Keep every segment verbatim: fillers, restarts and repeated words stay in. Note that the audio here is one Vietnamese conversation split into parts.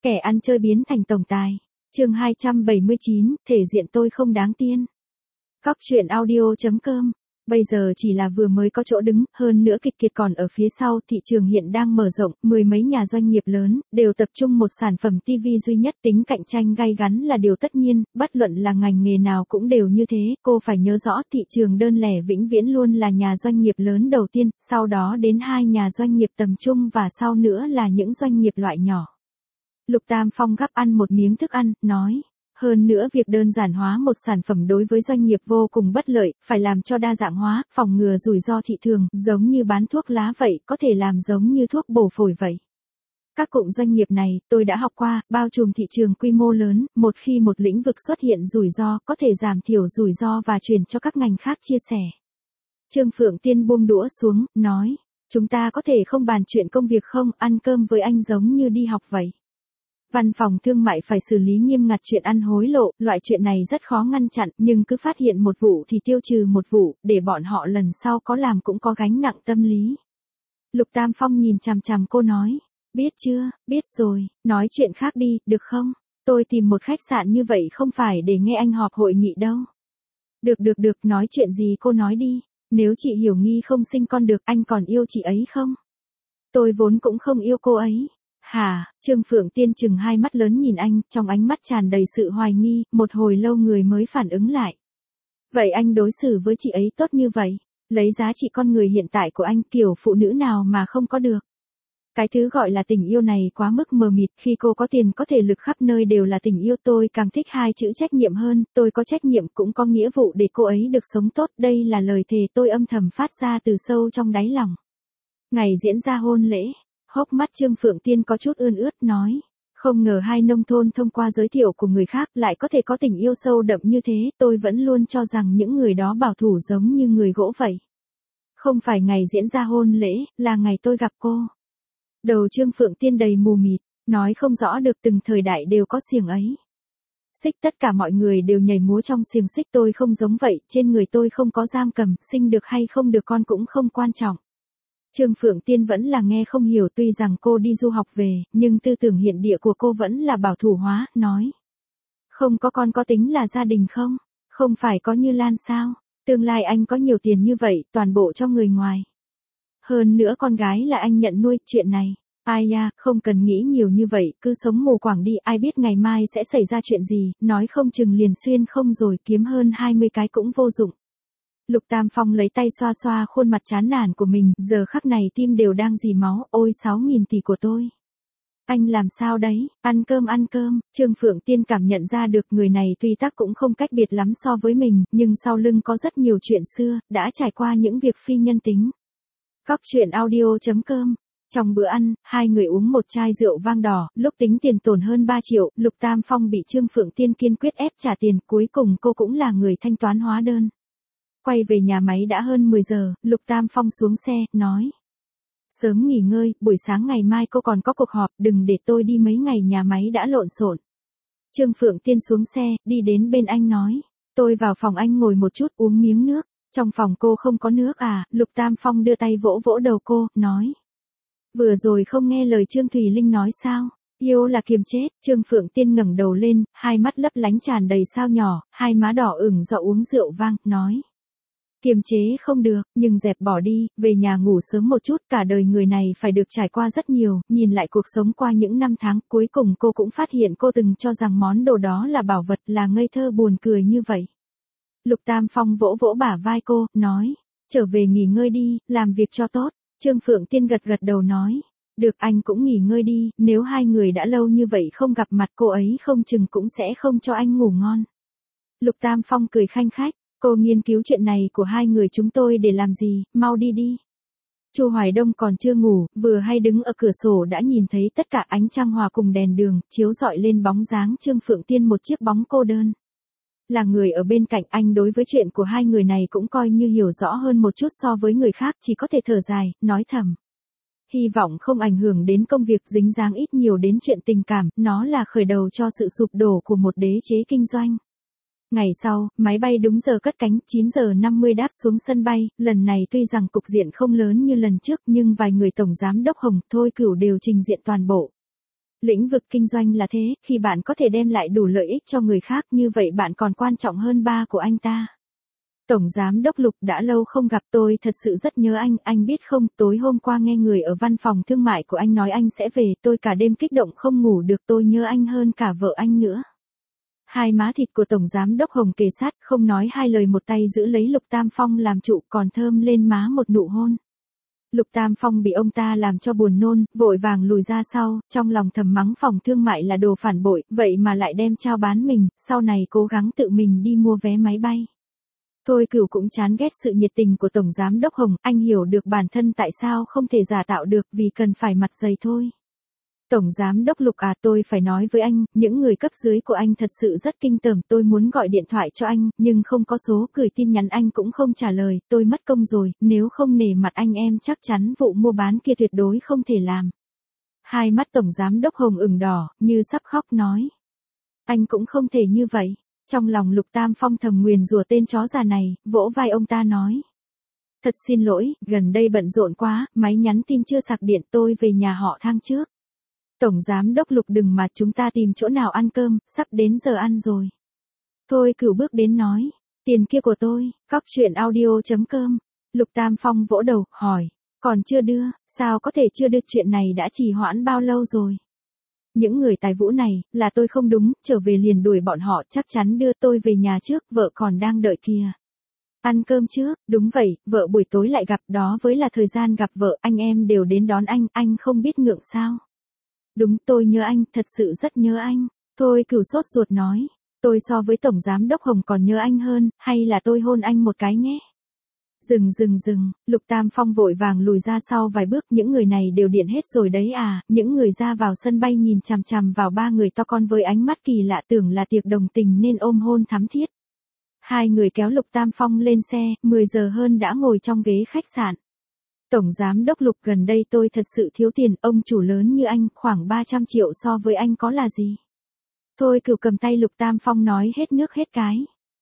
Kẻ ăn chơi biến thành tổng tài. Chương hai trăm bảy mươi chín, thể diện tôi không đáng tiên. Góc truyện audio chấm com. Bây giờ chỉ là vừa mới có chỗ đứng, hơn nữa kịch kiệt còn ở phía sau, thị trường hiện đang mở rộng, mười mấy nhà doanh nghiệp lớn, đều tập trung một sản phẩm ti vi duy nhất, tính cạnh tranh gay gắn là điều tất nhiên, bất luận là ngành nghề nào cũng đều như thế, cô phải nhớ rõ thị trường đơn lẻ vĩnh viễn luôn là nhà doanh nghiệp lớn đầu tiên, sau đó đến hai nhà doanh nghiệp tầm trung và sau nữa là những doanh nghiệp loại nhỏ. Lục Tam Phong gắp ăn một miếng thức ăn, nói. Hơn nữa việc đơn giản hóa một sản phẩm đối với doanh nghiệp vô cùng bất lợi, phải làm cho đa dạng hóa, phòng ngừa rủi ro thị trường, giống như bán thuốc lá vậy, có thể làm giống như thuốc bổ phổi vậy. Các cụm doanh nghiệp này, tôi đã học qua, bao trùm thị trường quy mô lớn, một khi một lĩnh vực xuất hiện rủi ro, có thể giảm thiểu rủi ro và chuyển cho các ngành khác chia sẻ. Trương Phượng Tiên buông đũa xuống, nói, chúng ta có thể không bàn chuyện công việc không, ăn cơm với anh giống như đi học vậy. Văn phòng thương mại phải xử lý nghiêm ngặt chuyện ăn hối lộ, loại chuyện này rất khó ngăn chặn, nhưng cứ phát hiện một vụ thì tiêu trừ một vụ, để bọn họ lần sau có làm cũng có gánh nặng tâm lý. Lục Tam Phong nhìn chằm chằm cô nói, biết chưa, biết rồi, nói chuyện khác đi, được không? Tôi tìm một khách sạn như vậy không phải để nghe anh họp hội nghị đâu. Được được được, nói chuyện gì cô nói đi, nếu chị Hiểu Nghi không sinh con được, anh còn yêu chị ấy không? Tôi vốn cũng không yêu cô ấy. Hả, Trương Phượng Tiên chừng hai mắt lớn nhìn anh, trong ánh mắt tràn đầy sự hoài nghi, một hồi lâu người mới phản ứng lại. Vậy anh đối xử với chị ấy tốt như vậy, lấy giá trị con người hiện tại của anh, kiểu phụ nữ nào mà không có được. Cái thứ gọi là tình yêu này quá mức mờ mịt, khi cô có tiền có thể lực khắp nơi đều là tình yêu, tôi càng thích hai chữ trách nhiệm hơn, tôi có trách nhiệm cũng có nghĩa vụ để cô ấy được sống tốt, đây là lời thề tôi âm thầm phát ra từ sâu trong đáy lòng. Ngày diễn ra hôn lễ. Hốc mắt Trương Phượng Tiên có chút ươn ướt, nói, không ngờ hai nông thôn thông qua giới thiệu của người khác lại có thể có tình yêu sâu đậm như thế, tôi vẫn luôn cho rằng những người đó bảo thủ giống như người gỗ vậy. Không phải ngày diễn ra hôn lễ, là ngày tôi gặp cô. Đầu Trương Phượng Tiên đầy mù mịt, nói không rõ được, từng thời đại đều có xiềng ấy. Xích, tất cả mọi người đều nhảy múa trong xiềng xích, tôi không giống vậy, trên người tôi không có giam cầm, sinh được hay không được con cũng không quan trọng. Trương Phượng Tiên vẫn là nghe không hiểu, tuy rằng cô đi du học về, nhưng tư tưởng hiện địa của cô vẫn là bảo thủ hóa, nói. Không có con có tính là gia đình không? Không phải có Như Lan sao? Tương lai anh có nhiều tiền như vậy, toàn bộ cho người ngoài. Hơn nữa con gái là anh nhận nuôi, chuyện này. Ai da, không cần nghĩ nhiều như vậy, cứ sống mù quáng đi, ai biết ngày mai sẽ xảy ra chuyện gì, nói không chừng liền xuyên không rồi kiếm hơn hai mươi cái cũng vô dụng. Lục Tam Phong lấy tay xoa xoa khuôn mặt chán nản của mình, giờ khắc này tim đều đang dì máu, ôi sáu nghìn tỷ của tôi. Anh làm sao đấy, ăn cơm ăn cơm, Trương Phượng Tiên cảm nhận ra được người này tuy tác cũng không cách biệt lắm so với mình, nhưng sau lưng có rất nhiều chuyện xưa, đã trải qua những việc phi nhân tính. Góc truyện audio chấm com. Trong bữa ăn, hai người uống một chai rượu vang đỏ, lúc tính tiền tổn hơn ba triệu, Lục Tam Phong bị Trương Phượng Tiên kiên quyết ép trả tiền, cuối cùng cô cũng là người thanh toán hóa đơn. Quay về nhà máy đã hơn mười giờ, Lục Tam Phong xuống xe, nói. Sớm nghỉ ngơi, buổi sáng ngày mai cô còn có cuộc họp, đừng để tôi đi mấy ngày nhà máy đã lộn xộn. Trương Phượng Tiên xuống xe, đi đến bên anh nói. Tôi vào phòng anh ngồi một chút, uống miếng nước. Trong phòng cô không có nước à? Lục Tam Phong đưa tay vỗ vỗ đầu cô, nói. Vừa rồi không nghe lời Trương Thùy Linh nói sao? Yêu là kiềm chết. Trương Phượng Tiên ngẩng đầu lên, hai mắt lấp lánh tràn đầy sao nhỏ, hai má đỏ ửng do uống rượu vang, nói. Kiềm chế không được, nhưng dẹp bỏ đi, về nhà ngủ sớm một chút, cả đời người này phải được trải qua rất nhiều, nhìn lại cuộc sống qua những năm tháng, cuối cùng cô cũng phát hiện cô từng cho rằng món đồ đó là bảo vật, là ngây thơ buồn cười như vậy. Lục Tam Phong vỗ vỗ bả vai cô, nói, trở về nghỉ ngơi đi, làm việc cho tốt. Trương Phượng Tiên gật gật đầu nói, được, anh cũng nghỉ ngơi đi, nếu hai người đã lâu như vậy không gặp mặt, cô ấy không chừng cũng sẽ không cho anh ngủ ngon. Lục Tam Phong cười khanh khách. Cô nghiên cứu chuyện này của hai người chúng tôi để làm gì, mau đi đi. Chu Hoài Đông còn chưa ngủ, vừa hay đứng ở cửa sổ đã nhìn thấy tất cả ánh trăng hòa cùng đèn đường, chiếu rọi lên bóng dáng Trương Phượng Tiên, một chiếc bóng cô đơn. Là người ở bên cạnh anh, đối với chuyện của hai người này cũng coi như hiểu rõ hơn một chút so với người khác, chỉ có thể thở dài, nói thầm. Hy vọng không ảnh hưởng đến công việc, dính dáng ít nhiều đến chuyện tình cảm, nó là khởi đầu cho sự sụp đổ của một đế chế kinh doanh. Ngày sau, máy bay đúng giờ cất cánh, chín giờ năm mươi đáp xuống sân bay, lần này tuy rằng cục diện không lớn như lần trước nhưng vài người tổng giám đốc Hồng, Thôi Cửu đều trình diện toàn bộ. Lĩnh vực kinh doanh là thế, khi bạn có thể đem lại đủ lợi ích cho người khác như vậy bạn còn quan trọng hơn ba của anh ta. Tổng Giám đốc Lục, đã lâu không gặp, tôi thật sự rất nhớ anh, anh biết không, tối hôm qua nghe người ở văn phòng thương mại của anh nói anh sẽ về, tôi cả đêm kích động không ngủ được, tôi nhớ anh hơn cả vợ anh nữa. Hai má thịt của Tổng Giám đốc Hồng kề sát, không nói hai lời một tay giữ lấy Lục Tam Phong làm trụ, còn thơm lên má một nụ hôn. Lục Tam Phong bị ông ta làm cho buồn nôn, vội vàng lùi ra sau, trong lòng thầm mắng phòng thương mại là đồ phản bội, vậy mà lại đem trao bán mình, sau này cố gắng tự mình đi mua vé máy bay. Thôi Cửu cũng chán ghét sự nhiệt tình của Tổng Giám đốc Hồng, anh hiểu được bản thân tại sao không thể giả tạo được vì cần phải mặt dày thôi. Tổng Giám đốc Lục à, tôi phải nói với anh, những người cấp dưới của anh thật sự rất kinh tởm, tôi muốn gọi điện thoại cho anh, nhưng không có số, gửi tin nhắn anh cũng không trả lời, tôi mất công rồi, nếu không nể mặt anh em chắc chắn vụ mua bán kia tuyệt đối không thể làm. Hai mắt Tổng Giám đốc Hồng ửng đỏ, như sắp khóc nói. Anh cũng không thể như vậy. Trong lòng Lục Tam Phong thầm nguyền rủa tên chó già này, vỗ vai ông ta nói. Thật xin lỗi, gần đây bận rộn quá, máy nhắn tin chưa sạc điện, tôi về nhà họ Thang trước. Tổng Giám đốc Lục đừng mà, chúng ta tìm chỗ nào ăn cơm, sắp đến giờ ăn rồi. Thôi Cửu bước đến nói, tiền kia của tôi, cóc truyện audio chấm com. Lục Tam Phong vỗ đầu, hỏi, còn chưa đưa, sao có thể chưa đưa, chuyện này đã trì hoãn bao lâu rồi? Những người tài vũ này, là tôi không đúng, trở về liền đuổi bọn họ, chắc chắn đưa tôi về nhà trước, vợ còn đang đợi kìa. Ăn cơm trước, đúng vậy, vợ buổi tối lại gặp, đó với là thời gian gặp vợ, anh em đều đến đón anh, anh không biết ngượng sao? Đúng, tôi nhớ anh, thật sự rất nhớ anh. Thôi Cửu sốt ruột nói, tôi so với Tổng Giám đốc Hồng còn nhớ anh hơn, hay là tôi hôn anh một cái nhé? Dừng dừng dừng, Lục Tam Phong vội vàng lùi ra sau vài bước, những người này đều điện hết rồi đấy à, những người ra vào sân bay nhìn chằm chằm vào ba người to con với ánh mắt kỳ lạ, tưởng là tiệc đồng tình nên ôm hôn thắm thiết. Hai người kéo Lục Tam Phong lên xe, mười giờ hơn đã ngồi trong ghế khách sạn. Tổng Giám đốc Lục, gần đây tôi thật sự thiếu tiền, ông chủ lớn như anh, khoảng ba trăm triệu so với anh có là gì? Thôi Cửu cầm tay Lục Tam Phong nói hết nước hết cái.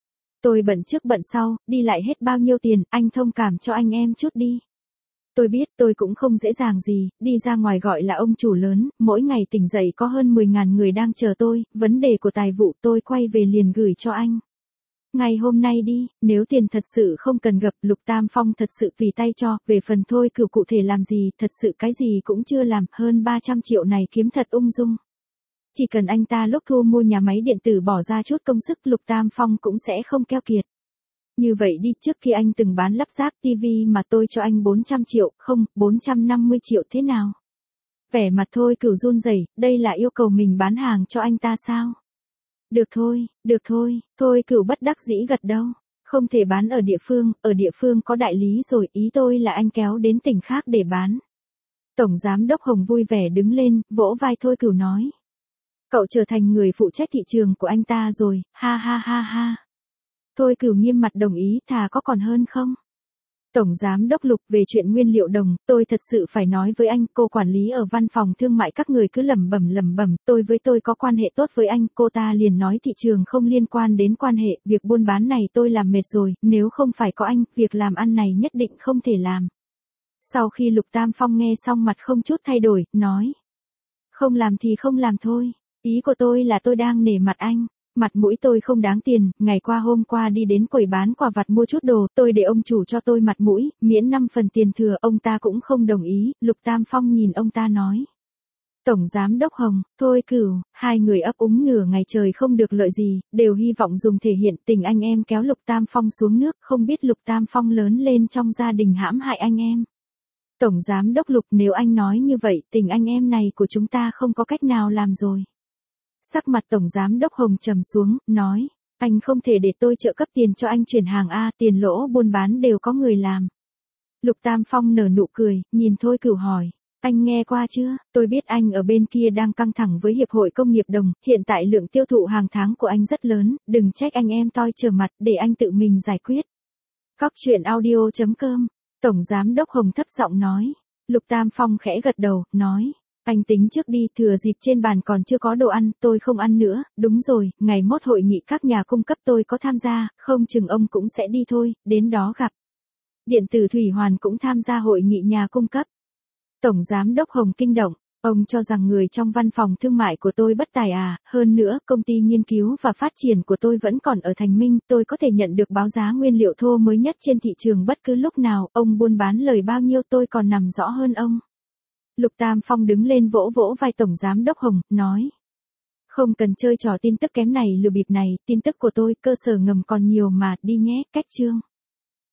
Tôi bận trước bận sau, đi lại hết bao nhiêu tiền, anh thông cảm cho anh em chút đi. Tôi biết tôi cũng không dễ dàng gì, đi ra ngoài gọi là ông chủ lớn, mỗi ngày tỉnh dậy có hơn mười ngàn người đang chờ tôi, vấn đề của tài vụ tôi quay về liền gửi cho anh. Ngày hôm nay đi, nếu tiền thật sự không cần gặp, Lục Tam Phong thật sự tùy tay cho, về phần Thôi Cửu cụ thể làm gì, thật sự cái gì cũng chưa làm, hơn ba trăm triệu này kiếm thật ung dung. Chỉ cần anh ta lúc thu mua nhà máy điện tử bỏ ra chút công sức, Lục Tam Phong cũng sẽ không keo kiệt. Như vậy đi, trước khi anh từng bán lắp ráp tivi mà tôi cho anh bốn trăm triệu, không, bốn trăm năm mươi triệu thế nào? Vẻ mặt Thôi Cửu run rẩy, đây là yêu cầu mình bán hàng cho anh ta sao? Được thôi, được thôi, Thôi Cửu bất đắc dĩ gật đầu. Không thể bán ở địa phương, ở địa phương có đại lý rồi, ý tôi là anh kéo đến tỉnh khác để bán. Tổng Giám đốc Hồng vui vẻ đứng lên, vỗ vai Thôi Cửu nói. Cậu trở thành người phụ trách thị trường của anh ta rồi, ha ha ha ha. Thôi Cửu nghiêm mặt đồng ý, thà có còn hơn không? Tổng Giám đốc Lục, về chuyện nguyên liệu đồng, tôi thật sự phải nói với anh, cô quản lý ở văn phòng thương mại các người cứ lẩm bẩm lẩm bẩm, tôi với tôi có quan hệ tốt với anh, cô ta liền nói thị trường không liên quan đến quan hệ, việc buôn bán này tôi làm mệt rồi, nếu không phải có anh, việc làm ăn này nhất định không thể làm. Sau khi Lục Tam Phong nghe xong mặt không chút thay đổi, nói. Không làm thì không làm thôi, ý của tôi là tôi đang nể mặt anh. Mặt mũi tôi không đáng tiền, ngày qua hôm qua đi đến quầy bán quà vặt mua chút đồ, tôi để ông chủ cho tôi mặt mũi, miễn năm phần tiền thừa, ông ta cũng không đồng ý, Lục Tam Phong nhìn ông ta nói. Tổng Giám đốc Hồng, Thôi Cửu, hai người ấp úng nửa ngày trời không được lợi gì, đều hy vọng dùng thể hiện tình anh em kéo Lục Tam Phong xuống nước, không biết Lục Tam Phong lớn lên trong gia đình hãm hại anh em. Tổng Giám đốc Lục, nếu anh nói như vậy, tình anh em này của chúng ta không có cách nào làm rồi. Sắc mặt Tổng Giám đốc Hồng trầm xuống, nói, anh không thể để tôi trợ cấp tiền cho anh chuyển hàng A, tiền lỗ buôn bán đều có người làm. Lục Tam Phong nở nụ cười, nhìn Thôi Cửu hỏi, anh nghe qua chưa, tôi biết anh ở bên kia đang căng thẳng với Hiệp hội Công nghiệp Đồng, hiện tại lượng tiêu thụ hàng tháng của anh rất lớn, đừng trách anh em toi trở mặt, để anh tự mình giải quyết. Cóc truyện audio chấm com, Tổng Giám đốc Hồng thấp giọng nói, Lục Tam Phong khẽ gật đầu, nói. Anh tính trước đi, thừa dịp trên bàn còn chưa có đồ ăn, tôi không ăn nữa, đúng rồi, ngày mốt hội nghị các nhà cung cấp tôi có tham gia, không chừng ông cũng sẽ đi thôi, đến đó gặp. Điện tử Thủy Hoàn cũng tham gia hội nghị nhà cung cấp. Tổng Giám đốc Hồng kinh động, Ông cho rằng người trong văn phòng thương mại của tôi bất tài à, hơn nữa, công ty nghiên cứu và phát triển của tôi vẫn còn ở Thành Minh, tôi có thể nhận được báo giá nguyên liệu thô mới nhất trên thị trường bất cứ lúc nào, ông buôn bán lời bao nhiêu tôi còn nằm rõ hơn ông. Lục Tam Phong đứng lên vỗ vỗ vai Tổng Giám Đốc Hồng, nói. Không cần chơi trò tin tức kém này lừa bịp này, tin tức của tôi, cơ sở ngầm còn nhiều mà, đi nhé, cách chương.